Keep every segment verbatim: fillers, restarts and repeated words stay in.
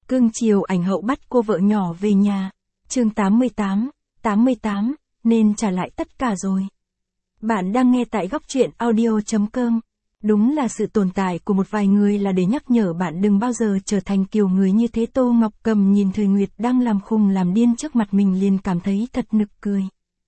Cưng chiều ảnh hậu bắt cô vợ nhỏ về nhà. Chương tám mươi tám, tám mươi tám, nên trả lại tất cả rồi. Bạn đang nghe tại góc truyện audio chấm com. Đúng là sự tồn tại của một vài người là để nhắc nhở bạn đừng bao giờ trở thành kiểu người như thế. Tô Ngọc Cầm nhìn Thời Nguyệt đang làm khùng làm điên trước mặt mình liền cảm thấy thật nực cười.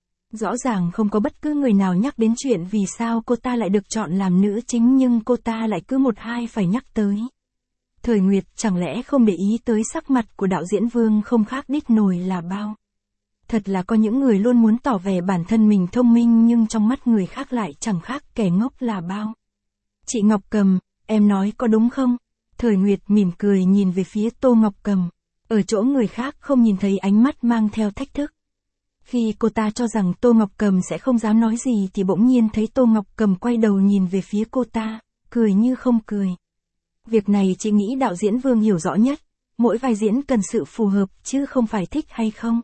Rõ ràng không có bất cứ người nào nhắc đến chuyện vì sao cô ta lại được chọn làm nữ chính nhưng cô ta lại cứ một hai phải nhắc tới. Thời Nguyệt chẳng lẽ không để ý tới sắc mặt của đạo diễn Vương không khác đít nồi là bao. Thật là có những người luôn muốn tỏ vẻ bản thân mình thông minh nhưng trong mắt người khác lại chẳng khác kẻ ngốc là bao. Chị Ngọc Cầm, em nói có đúng không? Thời Nguyệt mỉm cười nhìn về phía Tô Ngọc Cầm. Ở chỗ người khác không nhìn thấy ánh mắt mang theo thách thức. Khi cô ta cho rằng Tô Ngọc Cầm sẽ không dám nói gì thì bỗng nhiên thấy Tô Ngọc Cầm quay đầu nhìn về phía cô ta, cười như không cười. Việc này chị nghĩ đạo diễn Vương hiểu rõ nhất, mỗi vai diễn cần sự phù hợp chứ không phải thích hay không.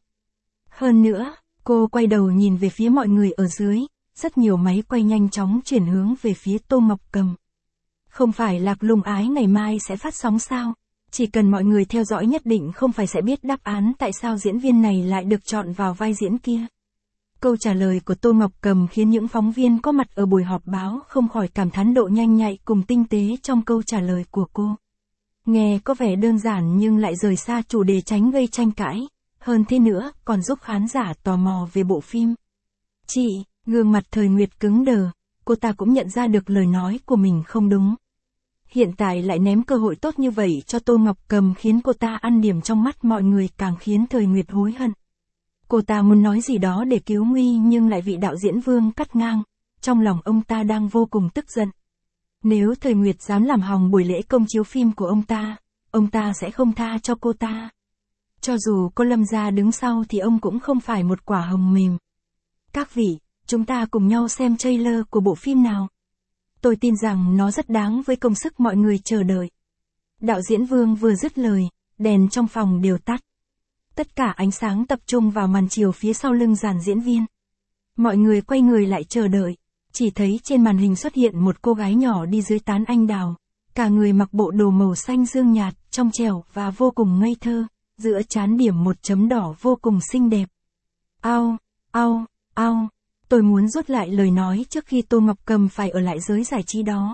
Hơn nữa, cô quay đầu nhìn về phía mọi người ở dưới, rất nhiều máy quay nhanh chóng chuyển hướng về phía Tô Ngọc Cầm. Không phải Lạc Lung Ái ngày mai sẽ phát sóng sao? Chỉ cần mọi người theo dõi nhất định không phải sẽ biết đáp án tại sao diễn viên này lại được chọn vào vai diễn kia. Câu trả lời của Tô Ngọc Cầm khiến những phóng viên có mặt ở buổi họp báo không khỏi cảm thán độ nhanh nhạy cùng tinh tế trong câu trả lời của cô. Nghe có vẻ đơn giản nhưng lại rời xa chủ đề tránh gây tranh cãi, hơn thế nữa còn giúp khán giả tò mò về bộ phim. Chị, gương mặt Thời Nguyệt cứng đờ, cô ta cũng nhận ra được lời nói của mình không đúng. Hiện tại lại ném cơ hội tốt như vậy cho Tô Ngọc Cầm khiến cô ta ăn điểm trong mắt mọi người càng khiến Thời Nguyệt hối hận. Cô ta muốn nói gì đó để cứu nguy nhưng lại bị đạo diễn Vương cắt ngang, trong lòng ông ta đang vô cùng tức giận. Nếu Thời Nguyệt dám làm hỏng buổi lễ công chiếu phim của ông ta, ông ta sẽ không tha cho cô ta. Cho dù cô Lâm gia đứng sau thì ông cũng không phải một quả hồng mềm. Các vị, chúng ta cùng nhau xem trailer của bộ phim nào. Tôi tin rằng nó rất đáng với công sức mọi người chờ đợi. Đạo diễn Vương vừa dứt lời, đèn trong phòng đều tắt. Tất cả ánh sáng tập trung vào màn chiếu phía sau lưng dàn diễn viên. Mọi người quay người lại chờ đợi, chỉ thấy trên màn hình xuất hiện một cô gái nhỏ đi dưới tán anh đào, cả người mặc bộ đồ màu xanh dương nhạt, trong trẻo và vô cùng ngây thơ, giữa trán điểm một chấm đỏ vô cùng xinh đẹp. Ao, ao, ao, tôi muốn rút lại lời nói trước khi Tô Ngọc Cầm phải ở lại giới giải trí đó.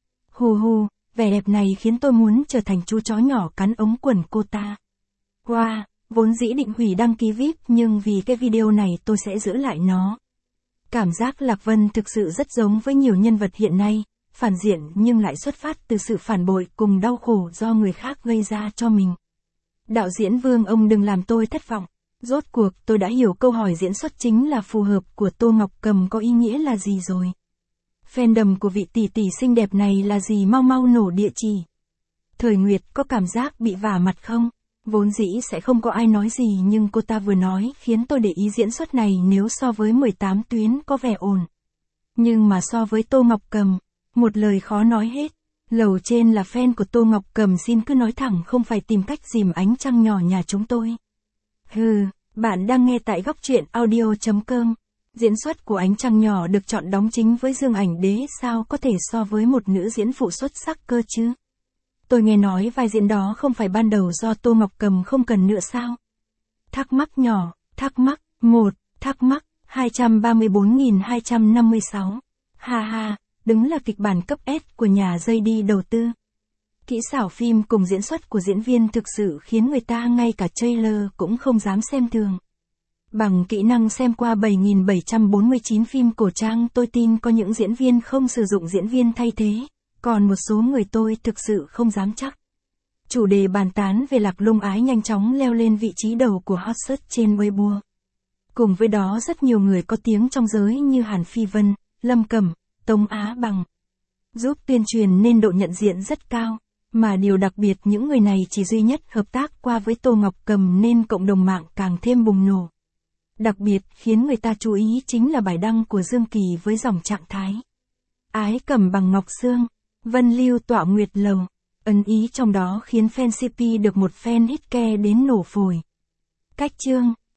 Hù hù, vẻ đẹp này khiến tôi muốn trở thành chú chó nhỏ cắn ống quần cô ta. Wow! Vốn dĩ định hủy đăng ký vi ai pi nhưng vì cái video này tôi sẽ giữ lại nó. Cảm giác Lạc Vân thực sự rất giống với nhiều nhân vật hiện nay, phản diện nhưng lại xuất phát từ sự phản bội cùng đau khổ do người khác gây ra cho mình. Đạo diễn Vương ông đừng làm tôi thất vọng. Rốt cuộc tôi đã hiểu câu hỏi diễn xuất chính là phù hợp của Tô Ngọc Cầm có ý nghĩa là gì rồi. Fandom của vị tỷ tỷ xinh đẹp này là gì mau mau nổ địa chỉ. Thời Nguyệt có cảm giác bị vả mặt không? Vốn dĩ sẽ không có ai nói gì nhưng cô ta vừa nói khiến tôi để ý diễn xuất này nếu so với mười tám tuyến có vẻ ổn. Nhưng mà so với Tô Ngọc Cầm, một lời khó nói hết. Lầu trên là fan của Tô Ngọc Cầm xin cứ nói thẳng không phải tìm cách dìm ánh trăng nhỏ nhà chúng tôi. Hừ, bạn đang nghe tại góc truyện audio chấm com. Diễn xuất của ánh trăng nhỏ được chọn đóng chính với Dương Ảnh Đế sao có thể so với một nữ diễn phụ xuất sắc cơ chứ? Tôi nghe nói vai diễn đó không phải ban đầu do Tô Ngọc Cầm không cần nữa sao? Thắc mắc nhỏ, thắc mắc, một, thắc mắc, hai trăm ba mươi bốn nghìn hai trăm năm mươi sáu. Ha ha, đúng là kịch bản cấp S của nhà dây đi đầu tư. Kỹ xảo phim cùng diễn xuất của diễn viên thực sự khiến người ta ngay cả trailer cũng không dám xem thường. Bằng kỹ năng xem qua bảy nghìn bảy trăm bốn mươi chín phim cổ trang tôi tin có những diễn viên không sử dụng diễn viên thay thế. Còn một số người tôi thực sự không dám chắc. Chủ đề bàn tán về Lạc Lung Ái nhanh chóng leo lên vị trí đầu của hot search trên Weibo. Cùng với đó rất nhiều người có tiếng trong giới như Hàn Phi Vân, Lâm Cẩm, Tống Á Bằng. Giúp tuyên truyền nên độ nhận diện rất cao. Mà điều đặc biệt những người này chỉ duy nhất hợp tác qua với Tô Ngọc Cầm nên cộng đồng mạng càng thêm bùng nổ. Đặc biệt khiến người ta chú ý chính là bài đăng của Dương Kỳ với dòng trạng thái. Ái cầm bằng ngọc xương. Vân lưu tọa nguyệt lầu, ấn ý trong đó khiến fan xê pê được một fan hit ke đến nổ phổi. Cách chương